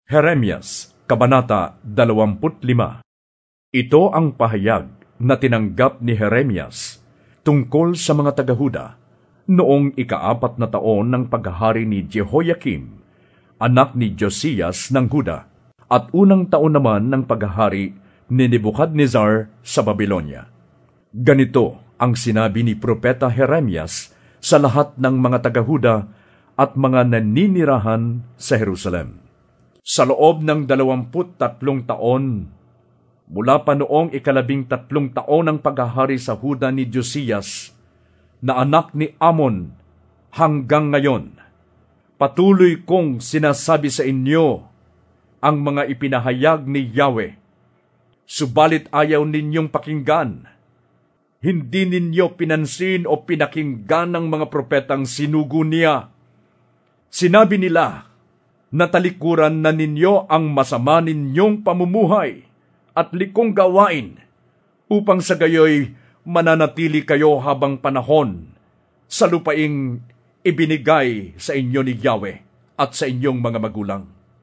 Jeremias, Kabanata 25. Ito ang pahayag na tinanggap ni Jeremias tungkol sa mga taga-Huda noong ika-4 na taon ng paghahari ni Jehoiakim, anak ni Josias ng Huda, at unang taon naman ng paghahari ni Nebuchadnezzar sa Babylonia. Ganito ang sinabi ni Propeta Jeremias sa lahat ng mga taga-Huda at mga naninirahan sa Jerusalem. Sa loob ng 23 taon, mula pa noong 13 taon ng paghahari sa Huda ni Josias, na anak ni Amon, hanggang ngayon, patuloy kong sinasabi sa inyo ang mga ipinahayag ni Yahweh. Subalit ayaw ninyong pakinggan. Hindi ninyo pinansin o pinakinggan ng mga propetang sinugo niya. Sinabi nila, natalikuran na ninyo ang masama ninyong pamumuhay at likong gawain, upang sa gayoy mananatili kayo habang panahon sa lupaing ibinigay sa inyo ni Yahweh at sa inyong mga magulang.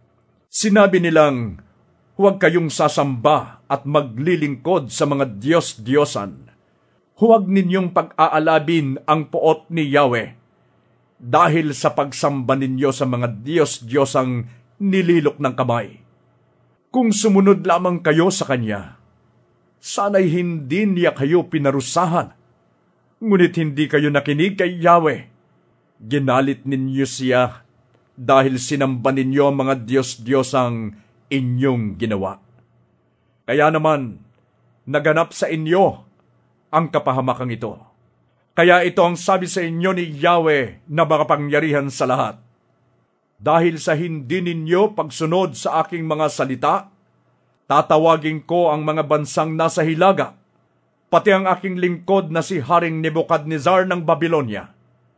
Sinabi nilang, huwag kayong sasamba at maglilingkod sa mga Diyos-Diyosan. Huwag ninyong pag-aalabin ang poot ni Yahweh, dahil sa pagsamba ninyo sa mga Diyos-Diyosang nililok ng kamay. Kung sumunod lamang kayo sa Kanya, sana'y hindi niya kayo pinarusahan. Ngunit hindi kayo nakinig kay Yahweh. Ginalit ninyo siya dahil sinamba ninyo ang mga Diyos-Diyosang inyong ginawa. Kaya naman, naganap sa inyo ang kapahamakang ito. Kaya ito ang sabi sa inyo ni Yahweh na makapangyarihan sa lahat. Dahil sa hindi ninyo pagsunod sa aking mga salita, tatawagin ko ang mga bansang nasa hilaga, pati ang aking lingkod na si Haring Nebuchadnezzar ng Babylonia.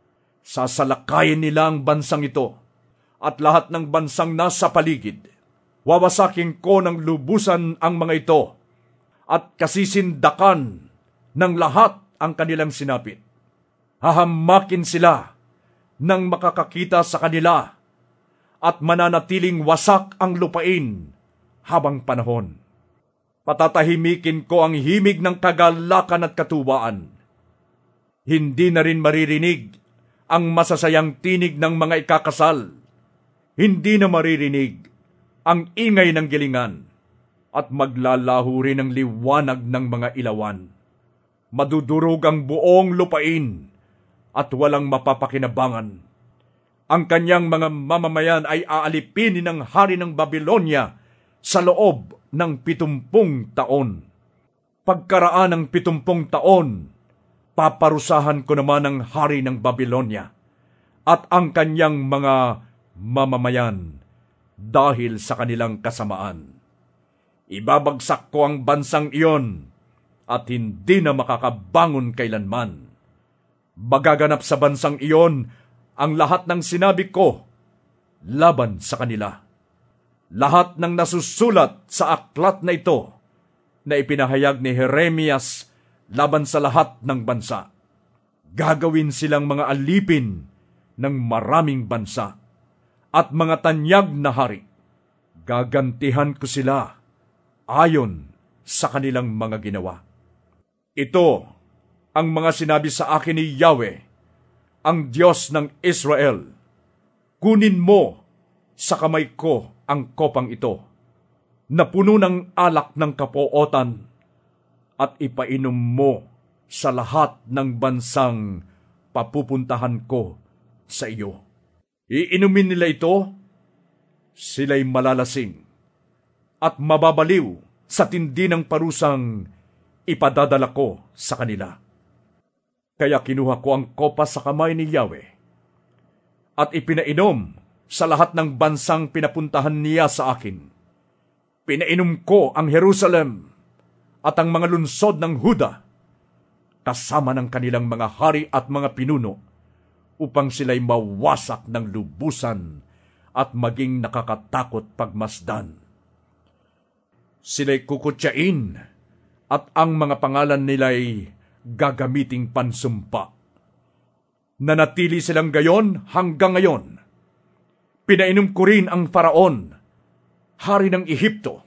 Sasalakayin nila ang bansang ito at lahat ng bansang nasa paligid. Wawasakin ko ng lubusan ang mga ito at kasisindakan ng lahat ang kanilang sinapit. Hahamakin sila nang makakakita sa kanila at mananatiling wasak ang lupain habang panahon. Patatahimikin ko ang himig ng kagalakan at katuwaan. Hindi na rin maririnig ang masasayang tinig ng mga ikakasal. Hindi na maririnig ang ingay ng gilingan at maglalaho rin ang liwanag ng mga ilawan. Madudurog ang buong lupain at walang mapapakinabangan. Ang kanyang mga mamamayan ay aalipinin ng hari ng Babylonia sa loob ng 70 taon. Pagkaraan ng 70 taon, paparusahan ko naman ang hari ng Babylonia at ang kanyang mga mamamayan dahil sa kanilang kasamaan. Ibabagsak ko ang bansang iyon at hindi na makakabangon kailanman. Magaganap sa bansang iyon ang lahat ng sinabi ko laban sa kanila. Lahat ng nasusulat sa aklat na ito na ipinahayag ni Jeremias laban sa lahat ng bansa. Gagawin silang mga alipin ng maraming bansa at mga tanyag na hari. Gagantihan ko sila ayon sa kanilang mga ginawa. Ito ang mga sinabi sa akin ni Yahweh, ang Diyos ng Israel. Kunin mo sa kamay ko ang kopang ito, na puno ng alak ng kapuotan, at ipainom mo sa lahat ng bansang papupuntahan ko sa iyo. Iinumin nila ito, sila'y malalasing, at mababaliw sa tindi ng parusang ipadadala ko sa kanila. Kaya kinuha ko ang kopa sa kamay ni Yahweh at ipinainom sa lahat ng bansang pinapuntahan niya sa akin. Pinainom ko ang Jerusalem at ang mga lunsod ng Huda, kasama ng kanilang mga hari at mga pinuno, upang sila'y mawasak ng lubusan at maging nakakatakot pagmasdan. Sila'y kukutyain at ang mga pangalan nila'y gagamiting pansumpa. Nanatili silang gayon hanggang ngayon. Pinainom ko rin ang Faraon hari ng Ehipto,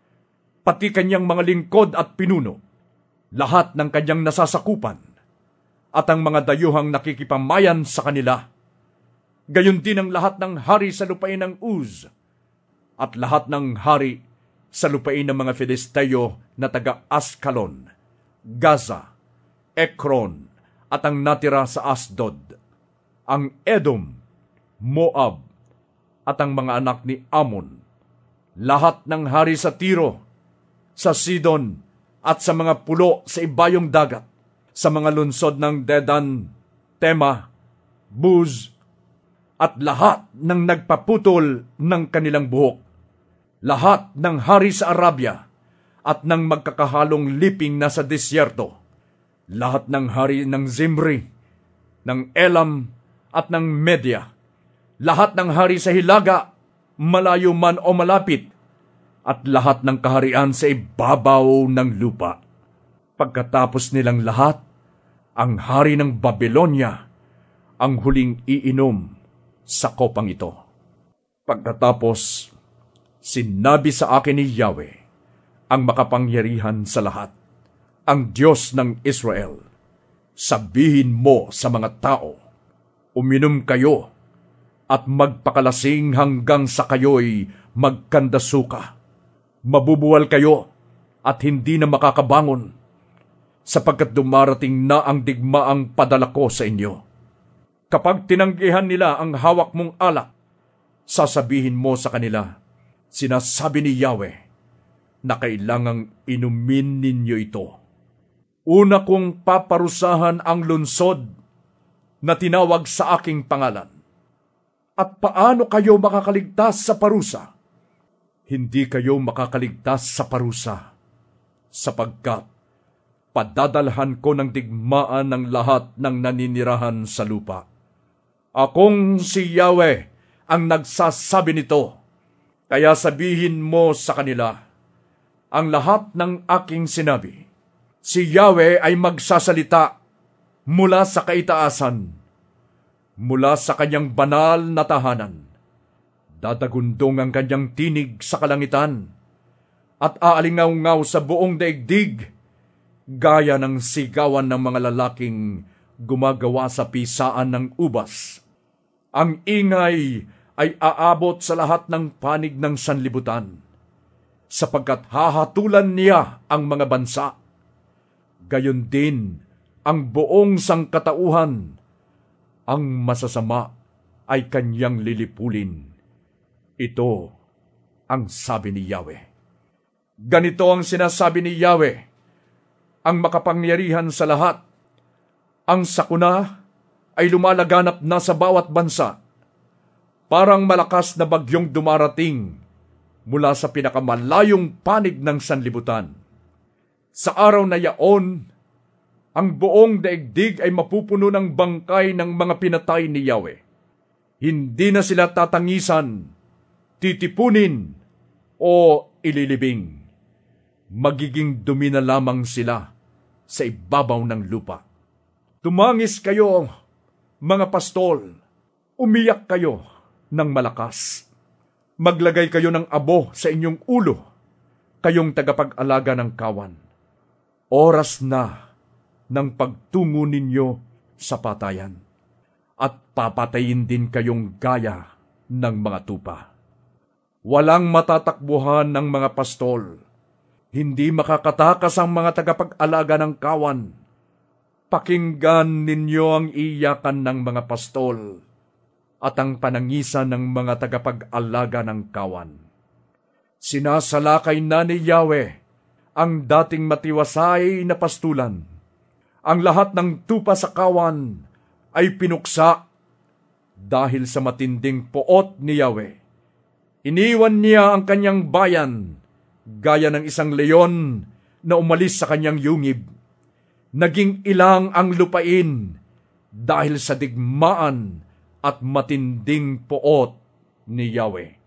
pati kanyang mga lingkod at pinuno, lahat ng kanyang nasasakupan, at ang mga dayuhang nakikipamayan sa kanila. Gayon din ang lahat ng hari sa lupain ng Uz, at lahat ng hari sa lupain ng mga Filisteo na taga Askalon, Gaza, Ekron, at ang natira sa Asdod, ang Edom, Moab, at ang mga anak ni Amon, lahat ng hari sa Tiro, sa Sidon, at sa mga pulo sa ibayong dagat, sa mga lunsod ng Dedan, Tema, Buz, at lahat ng nagpaputol ng kanilang buhok, lahat ng hari sa Arabia, at ng magkakahalong liping na sa disyerto, lahat ng hari ng Zimri, ng Elam, at ng Media, lahat ng hari sa Hilaga, malayo man o malapit, at lahat ng kaharian sa ibabaw ng lupa. Pagkatapos nilang lahat, ang hari ng Babylonia ang huling iinom sa kopang ito. Pagkatapos, sinabi sa akin ni Yahweh, ang makapangyarihan sa lahat, ang Diyos ng Israel, sabihin mo sa mga tao, uminom kayo at magpakalasing hanggang sa kayo'y magkandasuka. Mabubuwal kayo at hindi na makakabangon, sapagkat dumarating na ang digmaang padala ko sa inyo. Kapag tinanggihan nila ang hawak mong alak, sasabihin mo sa kanila, sinasabi ni Yahweh, na kailangang inumin ninyo ito. Una kong paparusahan ang lunsod na tinawag sa aking pangalan. At paano kayo makakaligtas sa parusa? Hindi kayo makakaligtas sa parusa, sapagkat padadalhan ko ng digmaan ng lahat ng naninirahan sa lupa. Akong si Yahweh ang nagsasabi nito, kaya sabihin mo sa kanila ang lahat ng aking sinabi. Si Yahweh ay magsasalita mula sa kaitaasan, mula sa kanyang banal na tahanan. Dadagundong ang kanyang tinig sa kalangitan at aalingaw-ngaw sa buong daigdig, gaya ng sigawan ng mga lalaking gumagawa sa pisaan ng ubas. Ang ingay ay aabot sa lahat ng panig ng sanlibutan, sapagkat hahatulan niya ang mga bansa. Gayon din ang buong sangkatauhan, ang masasama ay kanyang lilipulin. Ito ang sabi ni Yahweh. Ganito ang sinasabi ni Yahweh, ang makapangyarihan sa lahat. Ang sakuna ay lumalaganap na sa bawat bansa, parang malakas na bagyong dumarating mula sa pinakamalayong panig ng sanlibutan. Sa araw na yaon, ang buong daigdig ay mapupuno ng bangkay ng mga pinatay ni Yahweh. Hindi na sila tatangisan, titipunin o ililibing. Magiging dumi na lamang sila sa ibabaw ng lupa. Tumangis kayo, mga pastol, umiyak kayo ng malakas. Maglagay kayo ng abo sa inyong ulo, kayong tagapag-alaga ng kawan. Oras na ng pagtungo ninyo sa patayan, at papatayin din kayong gaya ng mga tupa. Walang matatakbuhan ng mga pastol, hindi makakatakas ang mga tagapag-alaga ng kawan. Pakinggan ninyo ang iyakan ng mga pastol at ang panangisan ng mga tagapag-alaga ng kawan. Sinasalakay na ni Yahweh ang dating matiwasay na pastulan. Ang lahat ng tupa sa kawan ay pinuksa dahil sa matinding poot ni Yahweh. Iniwan niya ang kanyang bayan gaya ng isang leon na umalis sa kanyang yungib. Naging ilang ang lupain dahil sa digmaan at matinding poot ni Yahweh.